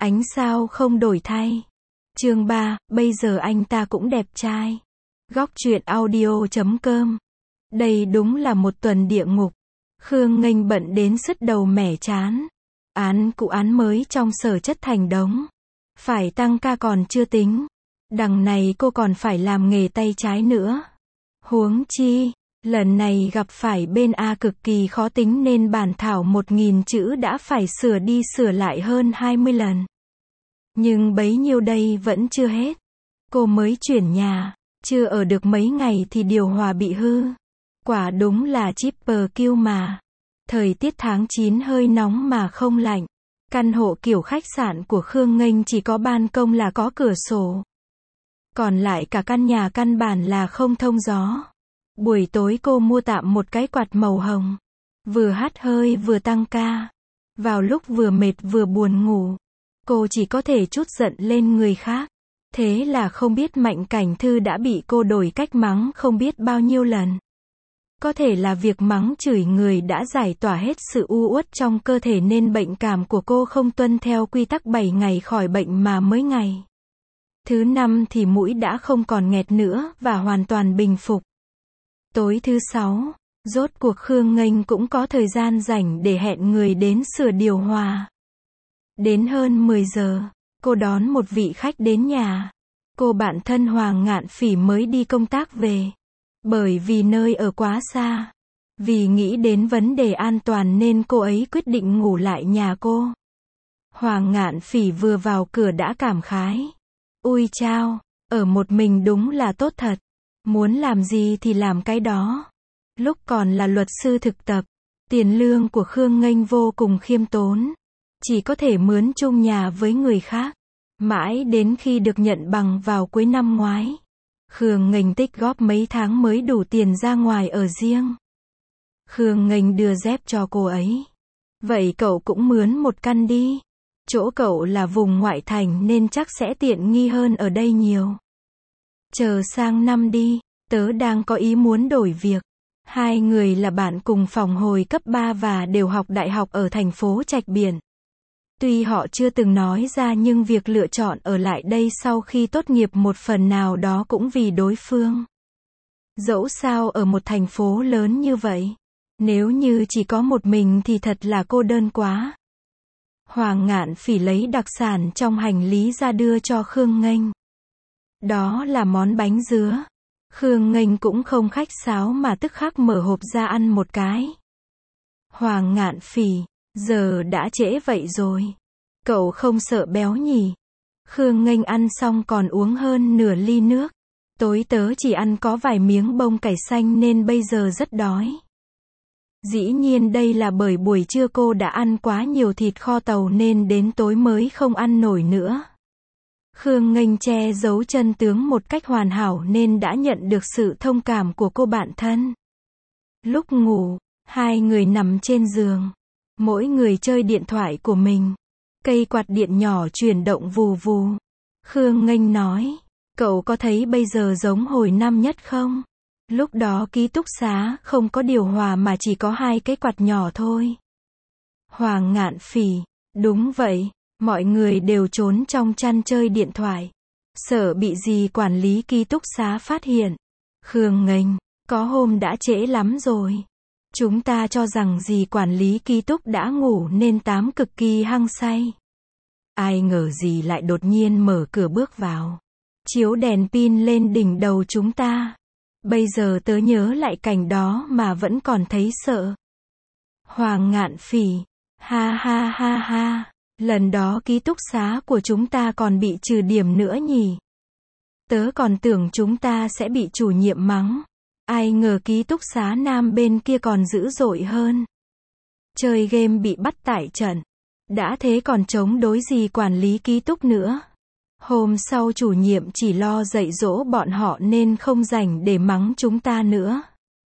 Ánh sao không đổi thay. Chương 3, bây giờ anh ta cũng đẹp trai. Góc truyện audio.com. Đây đúng là một tuần địa ngục. Khương Nghênh bận đến sứt đầu mẻ chán. Án cũ án mới trong sở chất thành đống. Phải tăng ca còn chưa tính. Đằng này cô còn phải làm nghề tay trái nữa. Huống chi, lần này gặp phải bên A cực kỳ khó tính nên bản thảo 1000 chữ đã phải sửa đi sửa lại hơn 20 lần. Nhưng bấy nhiêu đây vẫn chưa hết. Cô mới chuyển nhà, chưa ở được mấy ngày thì điều hòa bị hư. Quả đúng là triple kill mà. Thời tiết tháng 9 hơi nóng mà không lạnh. Căn hộ kiểu khách sạn của Khương Nghênh chỉ có ban công là có cửa sổ. Còn lại cả căn nhà căn bản là không thông gió. Buổi tối cô mua tạm một cái quạt màu hồng. Vừa hắt hơi vừa tăng ca. Vào lúc vừa mệt vừa buồn ngủ, cô chỉ có thể trút giận lên người khác. Thế là không biết Mạnh Cảnh Thư đã bị cô đổi cách mắng không biết bao nhiêu lần. Có thể là việc mắng chửi người đã giải tỏa hết sự u uất trong cơ thể nên bệnh cảm của cô không tuân theo quy tắc 7 ngày khỏi bệnh mà mới ngày thứ 5 thì mũi đã không còn nghẹt nữa và hoàn toàn bình phục. Tối thứ 6, rốt cuộc Khương Nghênh cũng có thời gian rảnh để hẹn người đến sửa điều hòa. Đến hơn 10 giờ, cô đón một vị khách đến nhà. Cô bạn thân Hoàng Ngạn Phỉ mới đi công tác về. Bởi vì nơi ở quá xa. Vì nghĩ đến vấn đề an toàn nên cô ấy quyết định ngủ lại nhà cô. Hoàng Ngạn Phỉ vừa vào cửa đã cảm khái. Ui chao, ở một mình đúng là tốt thật. Muốn làm gì thì làm cái đó. Lúc còn là luật sư thực tập, tiền lương của Khương Nghênh vô cùng khiêm tốn. Chỉ có thể mướn chung nhà với người khác. Mãi đến khi được nhận bằng vào cuối năm ngoái. Khương Nghênh tích góp mấy tháng mới đủ tiền ra ngoài ở riêng. Khương Nghênh đưa dép cho cô ấy. Vậy cậu cũng mướn một căn đi. Chỗ cậu là vùng ngoại thành nên chắc sẽ tiện nghi hơn ở đây nhiều. Chờ sang năm đi, tớ đang có ý muốn đổi việc. Hai người là bạn cùng phòng hồi cấp 3 và đều học đại học ở thành phố Trạch Biển. Tuy họ chưa từng nói ra nhưng việc lựa chọn ở lại đây sau khi tốt nghiệp một phần nào đó cũng vì đối phương. Dẫu sao ở một thành phố lớn như vậy, nếu như chỉ có một mình thì thật là cô đơn quá. Hoàng Ngạn Phỉ lấy đặc sản trong hành lý ra đưa cho Khương Nghênh. Đó là món bánh dứa. Khương Nghênh cũng không khách sáo mà tức khắc mở hộp ra ăn một cái. Hoàng Ngạn Phỉ, giờ đã trễ vậy rồi. Cậu không sợ béo nhỉ? Khương Nghênh ăn xong còn uống hơn nửa ly nước. Tối tớ chỉ ăn có vài miếng bông cải xanh nên bây giờ rất đói. Dĩ nhiên đây là bởi buổi trưa cô đã ăn quá nhiều thịt kho tàu nên đến tối mới không ăn nổi nữa. Khương Nghênh che giấu chân tướng một cách hoàn hảo nên đã nhận được sự thông cảm của cô bạn thân. Lúc ngủ, hai người nằm trên giường. Mỗi người chơi điện thoại của mình. Cây quạt điện nhỏ chuyển động vù vù. Khương Nghênh nói, cậu có thấy bây giờ giống hồi năm nhất không? Lúc đó ký túc xá không có điều hòa mà chỉ có 2 cái quạt nhỏ thôi. Hoàng Ngạn Phỉ, đúng vậy, mọi người đều trốn trong chăn chơi điện thoại. Sợ bị gì quản lý ký túc xá phát hiện. Khương Nghênh, có hôm đã trễ lắm rồi. Chúng ta cho rằng dì quản lý ký túc đã ngủ nên Tám cực kỳ hăng say. Ai ngờ dì lại đột nhiên mở cửa bước vào. Chiếu đèn pin lên đỉnh đầu chúng ta. Bây giờ tớ nhớ lại cảnh đó mà vẫn còn thấy sợ. Hoàng Ngạn Phỉ, ha ha ha ha, lần đó ký túc xá của chúng ta còn bị trừ điểm nữa nhỉ. Tớ còn tưởng chúng ta sẽ bị chủ nhiệm mắng. Ai ngờ ký túc xá nam bên kia còn dữ dội hơn. Chơi game bị bắt tại trận. Đã thế còn chống đối gì quản lý ký túc nữa. Hôm sau chủ nhiệm chỉ lo dạy dỗ bọn họ nên không rảnh để mắng chúng ta nữa.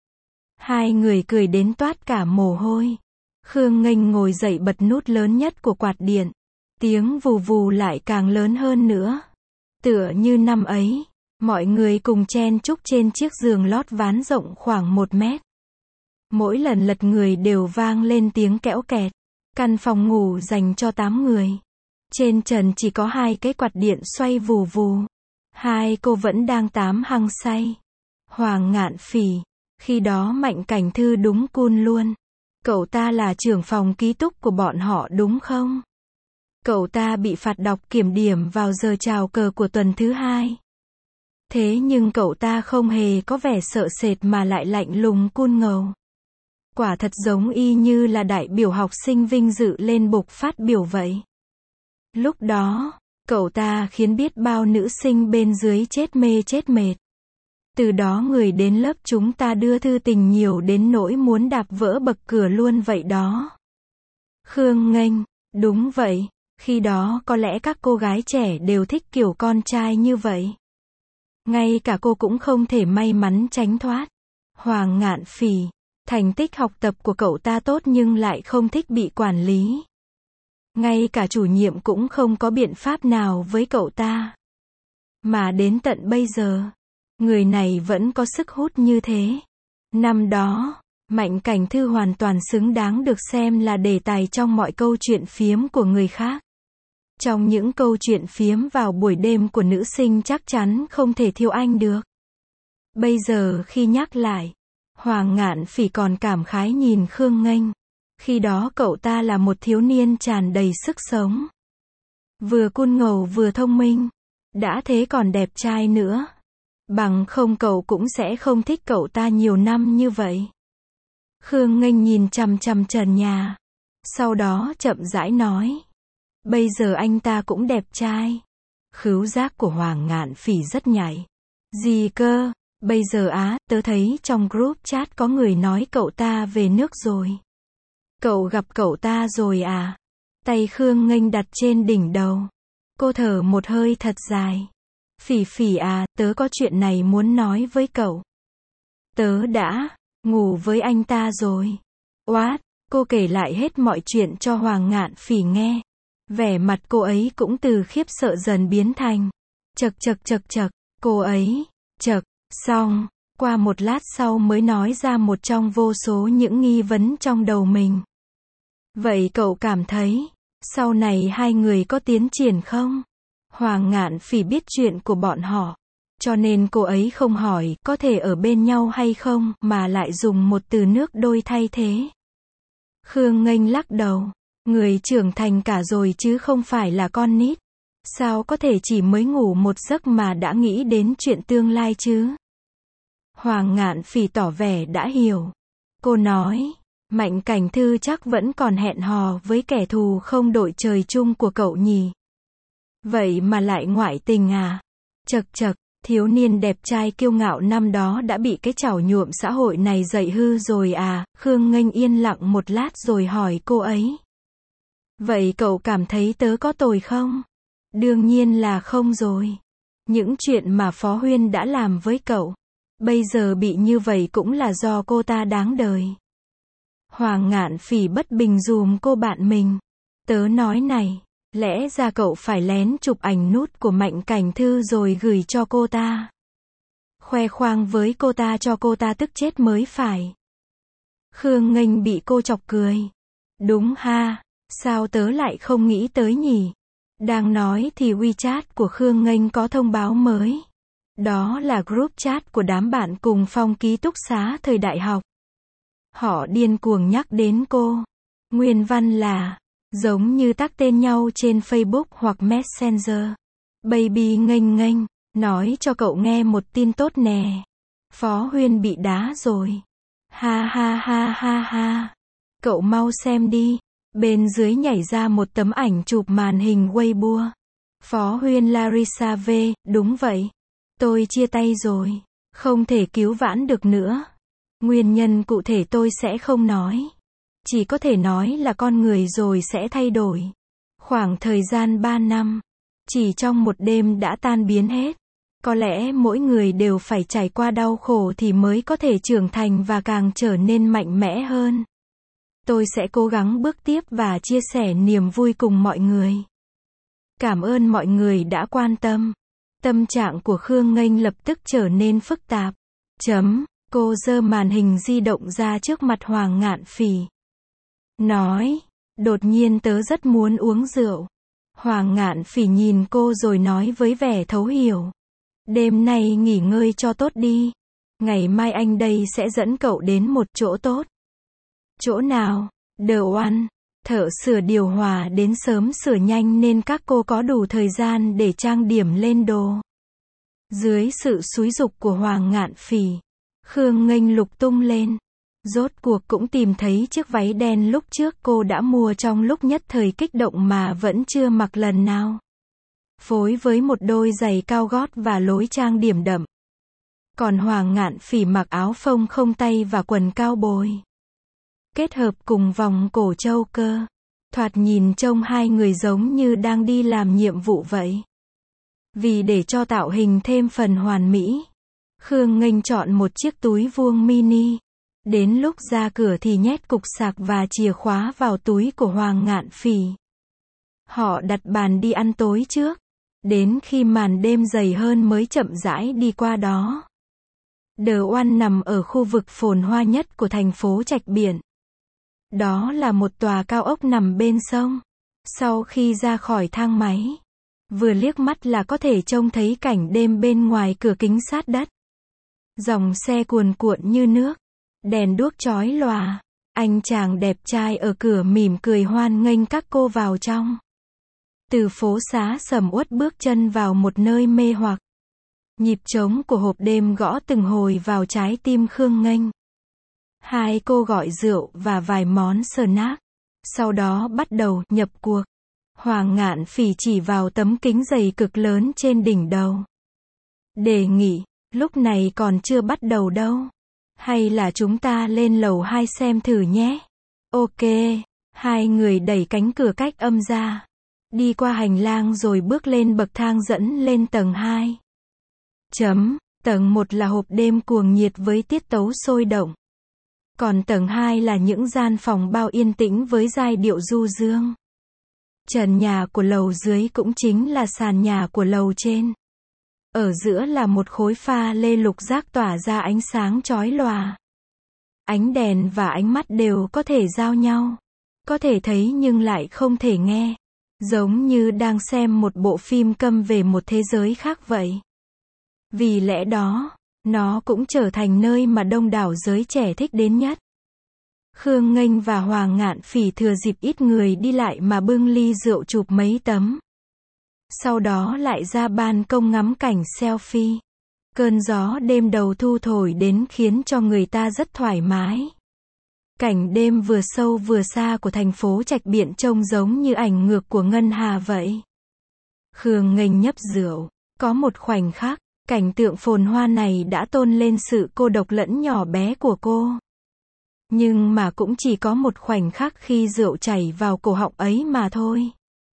Hai người cười đến toát cả mồ hôi. Khương Nghênh ngồi dậy bật nút lớn nhất của quạt điện. Tiếng vù vù lại càng lớn hơn nữa. Tựa như năm ấy. Mọi người cùng chen chúc trên chiếc giường lót ván rộng khoảng 1 mét. Mỗi lần lật người đều vang lên tiếng kẽo kẹt. Căn phòng ngủ dành cho 8 người. Trên trần chỉ có 2 cái quạt điện xoay vù vù. Hai cô vẫn đang tám hăng say. Hoàng Ngạn Phỉ. Khi đó Mạnh Cảnh Thư đúng cun luôn. Cậu ta là trưởng phòng ký túc của bọn họ đúng không? Cậu ta bị phạt đọc kiểm điểm vào giờ chào cờ của tuần thứ 2. Thế nhưng cậu ta không hề có vẻ sợ sệt mà lại lạnh lùng cun ngầu. Quả thật giống y như là đại biểu học sinh vinh dự lên bục phát biểu vậy. Lúc đó, cậu ta khiến biết bao nữ sinh bên dưới chết mê chết mệt. Từ đó người đến lớp chúng ta đưa thư tình nhiều đến nỗi muốn đạp vỡ bậc cửa luôn vậy đó. Khương Nghênh, đúng vậy, khi đó có lẽ các cô gái trẻ đều thích kiểu con trai như vậy. Ngay cả cô cũng không thể may mắn tránh thoát. Hoàng Ngạn Phỉ, thành tích học tập của cậu ta tốt nhưng lại không thích bị quản lý. Ngay cả chủ nhiệm cũng không có biện pháp nào với cậu ta. Mà đến tận bây giờ, người này vẫn có sức hút như thế. Năm đó, Mạnh Cảnh Thư hoàn toàn xứng đáng được xem là đề tài trong mọi câu chuyện phiếm của người khác. Trong những câu chuyện phiếm vào buổi đêm của nữ sinh chắc chắn không thể thiếu anh được. Bây giờ khi nhắc lại, Hoàng Ngạn Phỉ còn cảm khái nhìn Khương Nghênh. Khi đó cậu ta là một thiếu niên tràn đầy sức sống. Vừa cun ngầu vừa thông minh. Đã thế còn đẹp trai nữa. Bằng không cậu cũng sẽ không thích cậu ta nhiều năm như vậy. Khương Nghênh nhìn chằm chằm trần nhà. Sau đó chậm rãi nói. Bây giờ anh ta cũng đẹp trai. Khứu giác của Hoàng Ngạn Phỉ rất nhạy. Gì cơ? Bây giờ tớ thấy trong group chat có người nói cậu ta về nước rồi. Cậu gặp cậu ta rồi à? Tay Khương Nghênh đặt trên đỉnh đầu. Cô thở một hơi thật dài. Phỉ Phỉ tớ có chuyện này muốn nói với cậu. Tớ đã ngủ với anh ta rồi. What? Cô kể lại hết mọi chuyện cho Hoàng Ngạn Phỉ nghe. Vẻ mặt cô ấy cũng từ khiếp sợ dần biến thành chậc, cô ấy xong, qua một lát sau mới nói ra một trong vô số những nghi vấn trong đầu mình. Vậy cậu cảm thấy, sau này hai người có tiến triển không? Hoàng Ngạn Phỉ biết chuyện của bọn họ, cho nên cô ấy không hỏi có thể ở bên nhau hay không, mà lại dùng một từ nước đôi thay thế. Khương Nghênh lắc đầu, người trưởng thành cả rồi chứ không phải là con nít. Sao có thể chỉ mới ngủ một giấc mà đã nghĩ đến chuyện tương lai chứ? Hoàng Ngạn Phỉ tỏ vẻ đã hiểu. Cô nói, Mạnh Cảnh Thư chắc vẫn còn hẹn hò với kẻ thù không đội trời chung của cậu nhỉ? Vậy mà lại ngoại tình à? Chậc, thiếu niên đẹp trai kiêu ngạo năm đó đã bị cái chảo nhuộm xã hội này dạy hư rồi à? Khương Nghênh yên lặng một lát rồi hỏi cô ấy. Vậy cậu cảm thấy tớ có tồi không? Đương nhiên là không rồi. Những chuyện mà Phó Huyên đã làm với cậu, bây giờ bị như vậy cũng là do cô ta đáng đời. Hoàng Ngạn Phỉ bất bình dùm cô bạn mình. Tớ nói này, lẽ ra cậu phải lén chụp ảnh nút của Mạnh Cảnh Thư rồi gửi cho cô ta. Khoe khoang với cô ta cho cô ta tức chết mới phải. Khương Nghênh bị cô chọc cười. Đúng ha, sao tớ lại không nghĩ tới nhỉ? Đang nói thì WeChat của Khương Nghênh có thông báo mới. Đó là group chat của đám bạn cùng phòng ký túc xá thời đại học. Họ điên cuồng nhắc đến cô. Nguyên văn là, giống như tag tên nhau trên Facebook hoặc Messenger. Baby Nghênh, nói cho cậu nghe một tin tốt nè. Phó Huyên bị đá rồi. Ha. Cậu mau xem đi. Bên dưới nhảy ra một tấm ảnh chụp màn hình Weibo. Phó Huyên Larissa V, đúng vậy. Tôi chia tay rồi. Không thể cứu vãn được nữa. Nguyên nhân cụ thể tôi sẽ không nói. Chỉ có thể nói là con người rồi sẽ thay đổi. Khoảng thời gian 3 năm. Chỉ trong một đêm đã tan biến hết. Có lẽ mỗi người đều phải trải qua đau khổ thì mới có thể trưởng thành và càng trở nên mạnh mẽ hơn. Tôi sẽ cố gắng bước tiếp và chia sẻ niềm vui cùng mọi người. Cảm ơn mọi người đã quan tâm. Tâm trạng của Khương Nghênh lập tức trở nên phức tạp. Cô giơ màn hình di động ra trước mặt Hoàng Ngạn Phỉ. Nói, đột nhiên tớ rất muốn uống rượu. Hoàng Ngạn Phỉ nhìn cô rồi nói với vẻ thấu hiểu. Đêm nay nghỉ ngơi cho tốt đi. Ngày mai anh đây sẽ dẫn cậu đến một chỗ tốt. Chỗ nào? The One. Thợ sửa điều hòa đến sớm sửa nhanh nên các cô có đủ thời gian để trang điểm lên đồ. Dưới sự xúi giục của Hoàng Ngạn Phỉ, Khương Nghênh lục tung lên. Rốt cuộc cũng tìm thấy chiếc váy đen lúc trước cô đã mua trong lúc nhất thời kích động mà vẫn chưa mặc lần nào. Phối với một đôi giày cao gót và lối trang điểm đậm. Còn Hoàng Ngạn Phỉ mặc áo phông không tay và quần cao bồi. Kết hợp cùng vòng cổ châu cơ. Thoạt nhìn trông hai người giống như đang đi làm nhiệm vụ vậy. Vì để cho tạo hình thêm phần hoàn mỹ, Khương Nghênh chọn một chiếc túi vuông mini. Đến lúc ra cửa thì nhét cục sạc và chìa khóa vào túi của Hoàng Ngạn Phỉ. Họ đặt bàn đi ăn tối trước. Đến khi màn đêm dày hơn mới chậm rãi đi qua đó. The One nằm ở khu vực phồn hoa nhất của thành phố Trạch Biển. Đó là một tòa cao ốc nằm bên sông. Sau khi ra khỏi thang máy, vừa liếc mắt là có thể trông thấy cảnh đêm bên ngoài cửa kính sát đất. Dòng xe cuồn cuộn như nước. Đèn đuốc chói lòa. Anh chàng đẹp trai ở cửa mỉm cười hoan nghênh các cô vào trong. Từ phố xá sầm uất bước chân vào một nơi mê hoặc. Nhịp trống của hộp đêm gõ từng hồi vào trái tim Khương Nghênh. Hai cô gọi rượu và vài món snack. Sau đó bắt đầu nhập cuộc. Hoàng Ngạn Phỉ chỉ vào tấm kính dày cực lớn trên đỉnh đầu. Đề nghị, lúc này còn chưa bắt đầu đâu. Hay là chúng ta lên lầu 2 xem thử nhé. Ok. Hai người đẩy cánh cửa cách âm ra. Đi qua hành lang rồi bước lên bậc thang dẫn lên tầng 2. Tầng 1 là hộp đêm cuồng nhiệt với tiết tấu sôi động. Còn tầng 2 là những gian phòng bao yên tĩnh với giai điệu du dương. Trần nhà của lầu dưới cũng chính là sàn nhà của lầu trên. Ở giữa là một khối pha lê lục giác tỏa ra ánh sáng chói lòa. Ánh đèn và ánh mắt đều có thể giao nhau. Có thể thấy nhưng lại không thể nghe. Giống như đang xem một bộ phim câm về một thế giới khác vậy. Vì lẽ đó, nó cũng trở thành nơi mà đông đảo giới trẻ thích đến nhất. Khương Nghênh và Hoàng Ngạn Phỉ thừa dịp ít người đi lại mà bưng ly rượu chụp mấy tấm. Sau đó lại ra ban công ngắm cảnh selfie. Cơn gió đêm đầu thu thổi đến khiến cho người ta rất thoải mái. Cảnh đêm vừa sâu vừa xa của thành phố Trạch Biển trông giống như ảnh ngược của ngân hà vậy. Khương Nghênh nhấp rượu. Có một khoảnh khắc, cảnh tượng phồn hoa này đã tôn lên sự cô độc lẫn nhỏ bé của cô. Nhưng mà cũng chỉ có một khoảnh khắc khi rượu chảy vào cổ họng ấy mà thôi.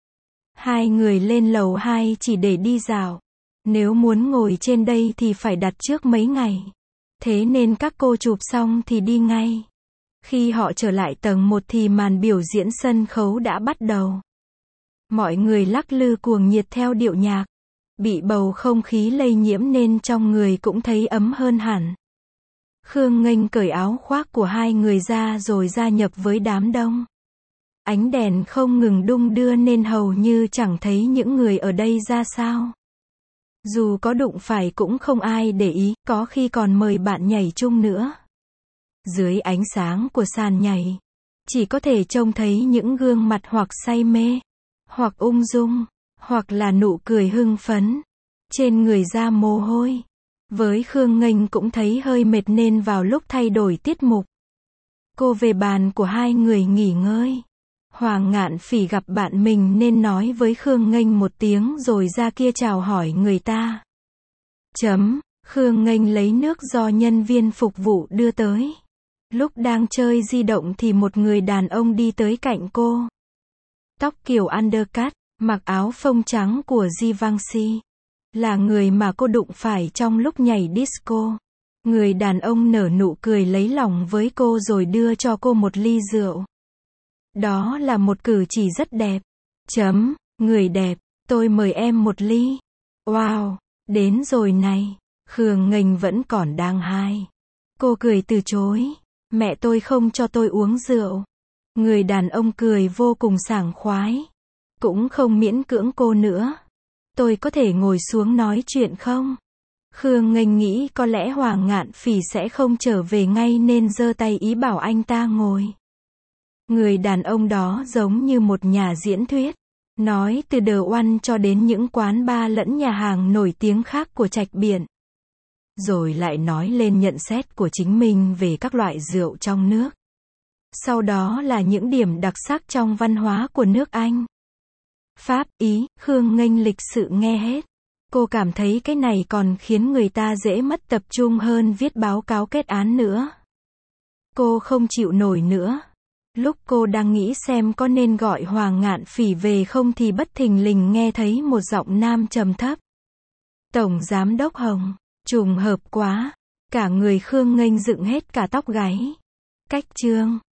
Hai người lên lầu 2 chỉ để đi dạo. Nếu muốn ngồi trên đây thì phải đặt trước mấy ngày. Thế nên các cô chụp xong thì đi ngay. Khi họ trở lại tầng 1 thì màn biểu diễn sân khấu đã bắt đầu. Mọi người lắc lư cuồng nhiệt theo điệu nhạc. Bị bầu không khí lây nhiễm nên trong người cũng thấy ấm hơn hẳn. Khương Nghênh cởi áo khoác của hai người ra rồi gia nhập với đám đông. Ánh đèn không ngừng đung đưa nên hầu như chẳng thấy những người ở đây ra sao. Dù có đụng phải cũng không ai để ý, có khi còn mời bạn nhảy chung nữa. Dưới ánh sáng của sàn nhảy, chỉ có thể trông thấy những gương mặt hoặc say mê, hoặc ung dung, hoặc là nụ cười hưng phấn. Trên người ra mồ hôi. Với Khương Nghênh cũng thấy hơi mệt nên vào lúc thay đổi tiết mục, cô về bàn của hai người nghỉ ngơi. Hoàng Ngạn Phỉ gặp bạn mình nên nói với Khương Nghênh một tiếng rồi ra kia chào hỏi người ta. Khương Nghênh lấy nước do nhân viên phục vụ đưa tới. Lúc đang chơi di động thì một người đàn ông đi tới cạnh cô. Tóc kiểu undercut, mặc áo phông trắng của Givenchy. Là người mà cô đụng phải trong lúc nhảy disco. Người đàn ông nở nụ cười lấy lòng với cô rồi đưa cho cô một ly rượu. Đó là một cử chỉ rất đẹp. Người đẹp, tôi mời em một ly. Wow, đến rồi này. Khương Nghênh vẫn còn đang high. Cô cười từ chối. Mẹ tôi không cho tôi uống rượu. Người đàn ông cười vô cùng sảng khoái. Cũng không miễn cưỡng cô nữa. Tôi có thể ngồi xuống nói chuyện không? Khương Nghênh nghĩ có lẽ Hoàng Ngạn Phỉ sẽ không trở về ngay nên giơ tay ý bảo anh ta ngồi. Người đàn ông đó giống như một nhà diễn thuyết. Nói từ The One cho đến những quán bar lẫn nhà hàng nổi tiếng khác của Trạch Biển. Rồi lại nói lên nhận xét của chính mình về các loại rượu trong nước. Sau đó là những điểm đặc sắc trong văn hóa của nước Anh. Pháp, Ý, Khương Nghênh lịch sự nghe hết. Cô cảm thấy cái này còn khiến người ta dễ mất tập trung hơn viết báo cáo kết án nữa. Cô không chịu nổi nữa. Lúc cô đang nghĩ xem có nên gọi Hoàng Ngạn Phỉ về không thì bất thình lình nghe thấy một giọng nam trầm thấp. Tổng Giám đốc Hồng, trùng hợp quá. Cả người Khương Nghênh dựng hết cả tóc gáy. Cách chương